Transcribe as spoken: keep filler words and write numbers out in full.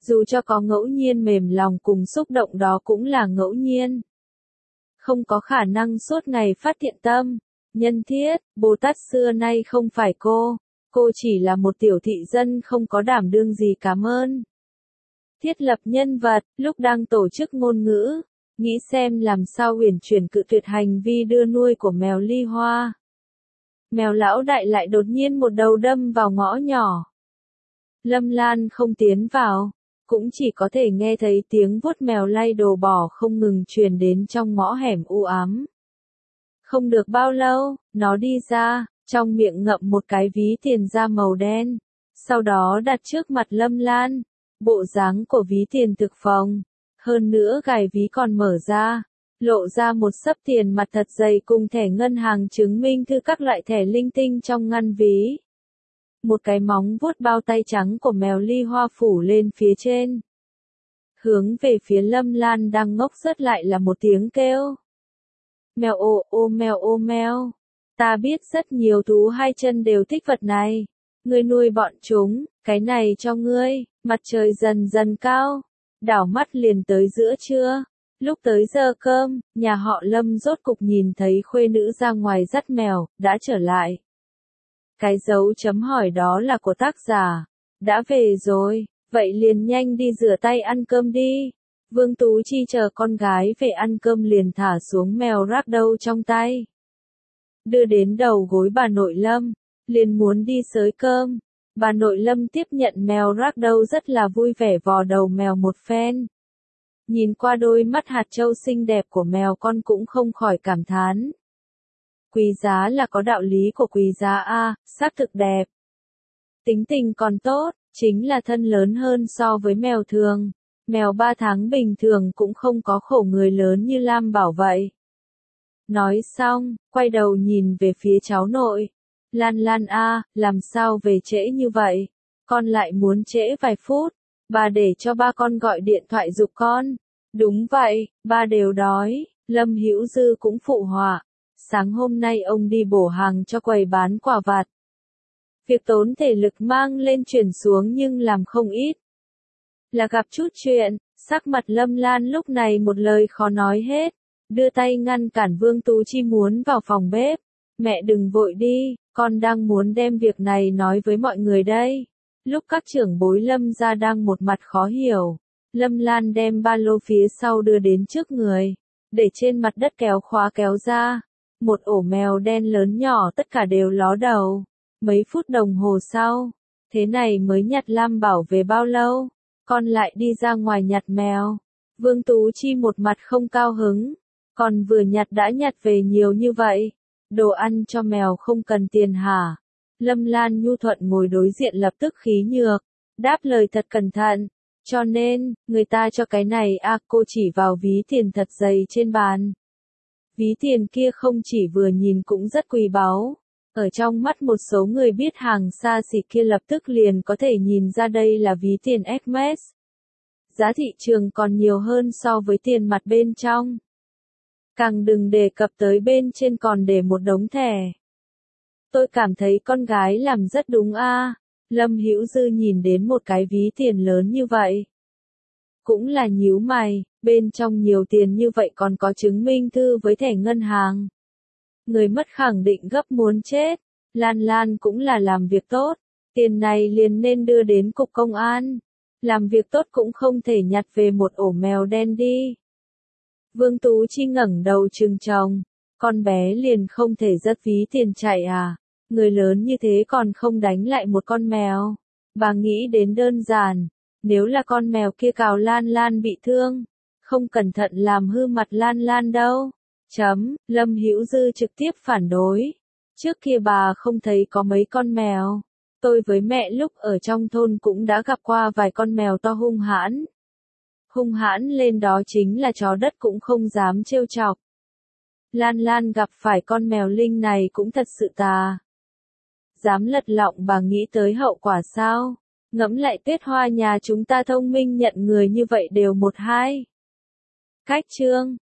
Dù cho có ngẫu nhiên mềm lòng cùng xúc động đó cũng là ngẫu nhiên. Không có khả năng suốt ngày phát thiện tâm. Nhân thiết, Bồ Tát xưa nay không phải cô. Cô chỉ là một tiểu thị dân không có đảm đương gì cảm ơn. Thiết lập nhân vật, lúc đang tổ chức ngôn ngữ. Nghĩ xem làm sao uyển chuyển cự tuyệt hành vi đưa nuôi của mèo Ly Hoa. Mèo lão đại lại đột nhiên một đầu đâm vào ngõ nhỏ. Lâm Lan không tiến vào, cũng chỉ có thể nghe thấy tiếng vuốt mèo lay đồ bỏ không ngừng truyền đến trong ngõ hẻm u ám. Không được bao lâu, nó đi ra, trong miệng ngậm một cái ví tiền da màu đen, sau đó đặt trước mặt Lâm Lan, bộ dáng của ví tiền thực phòng, hơn nữa gài ví còn mở ra, lộ ra một xấp tiền mặt thật dày cùng thẻ ngân hàng chứng minh thư các loại thẻ linh tinh trong ngăn ví. Một cái móng vuốt bao tay trắng của mèo Ly Hoa phủ lên phía trên. Hướng về phía Lâm Lan đang ngốc rớt lại là một tiếng kêu. Mèo ô ô mèo ô mèo. Ta biết rất nhiều thú hai chân đều thích vật này. Ngươi nuôi bọn chúng, cái này cho ngươi. Mặt trời dần dần cao. Đảo mắt liền tới giữa trưa. Lúc tới giờ cơm, nhà họ Lâm rốt cục nhìn thấy khuê nữ ra ngoài dắt mèo, đã trở lại. Cái dấu chấm hỏi đó là của tác giả. Đã về rồi, vậy liền nhanh đi rửa tay ăn cơm đi. Vương Tú Chi chờ con gái về ăn cơm liền thả xuống mèo Ragdoll trong tay. Đưa đến đầu gối bà nội Lâm, liền muốn đi xới cơm. Bà nội Lâm tiếp nhận mèo Ragdoll rất là vui vẻ vò đầu mèo một phen. Nhìn qua đôi mắt hạt châu xinh đẹp của mèo con cũng không khỏi cảm thán. Quý giá là có đạo lý của quý giá a, xác thực đẹp. Tính tình còn tốt, chính là thân lớn hơn so với mèo thường. Mèo ba tháng bình thường cũng không có khổ người lớn như Lam Bảo vậy. Nói xong, quay đầu nhìn về phía cháu nội. Lan Lan a, làm sao về trễ như vậy? Con lại muốn trễ vài phút. Bà để cho ba con gọi điện thoại giục con. Đúng vậy, ba đều đói. Lâm Hữu Dư cũng phụ họa. Sáng hôm nay ông đi bổ hàng cho quầy bán quả vặt. Việc tốn thể lực mang lên chuyển xuống nhưng làm không ít. Là gặp chút chuyện, sắc mặt Lâm Lan lúc này một lời khó nói hết. Đưa tay ngăn cản Vương Tú Chi muốn vào phòng bếp. Mẹ đừng vội đi, con đang muốn đem việc này nói với mọi người đây. Lúc các trưởng bối Lâm gia đang một mặt khó hiểu. Lâm Lan đem ba lô phía sau đưa đến trước người. Để trên mặt đất kéo khóa kéo ra. Một ổ mèo đen lớn nhỏ tất cả đều ló đầu. Mấy phút đồng hồ sau, thế này mới nhặt Lam Bảo về bao lâu, con lại đi ra ngoài nhặt mèo. Vương Tú Chi một mặt không cao hứng, con vừa nhặt đã nhặt về nhiều như vậy, đồ ăn cho mèo không cần tiền hả? Lâm Lan nhu thuận ngồi đối diện lập tức khí nhược, đáp lời thật cẩn thận, cho nên, người ta cho cái này à, cô chỉ vào ví tiền thật dày trên bàn. Ví tiền kia không chỉ vừa nhìn cũng rất quý báu. Ở trong mắt một số người biết hàng xa xỉ kia lập tức liền có thể nhìn ra đây là ví tiền Hermes. Giá thị trường còn nhiều hơn so với tiền mặt bên trong. Càng đừng đề cập tới bên trên còn để một đống thẻ. Tôi cảm thấy con gái làm rất đúng a. Lâm Hữu Dư nhìn đến một cái ví tiền lớn như vậy. Cũng là nhíu mày, bên trong nhiều tiền như vậy còn có chứng minh thư với thẻ ngân hàng. Người mất khẳng định gấp muốn chết. Lan Lan cũng là làm việc tốt. Tiền này liền nên đưa đến cục công an. Làm việc tốt cũng không thể nhặt về một ổ mèo đen đi. Vương Tú Chi ngẩng đầu trừng tròng. Con bé liền không thể rất ví tiền chạy à. Người lớn như thế còn không đánh lại một con mèo. Bà nghĩ đến đơn giản. Nếu là con mèo kia cào Lan Lan bị thương. Không cẩn thận làm hư mặt Lan Lan đâu. Chấm, Lâm Hữu Dư trực tiếp phản đối. Trước kia bà không thấy có mấy con mèo. Tôi với mẹ lúc ở trong thôn cũng đã gặp qua vài con mèo to hung hãn. Hung hãn lên đó chính là chó đất cũng không dám trêu chọc. Lan Lan gặp phải con mèo linh này cũng thật sự tà. Dám lật lọng bà nghĩ tới hậu quả sao? Ngẫm lại Tuyết Hoa nhà chúng ta thông minh nhận người như vậy đều một hai. Cách chương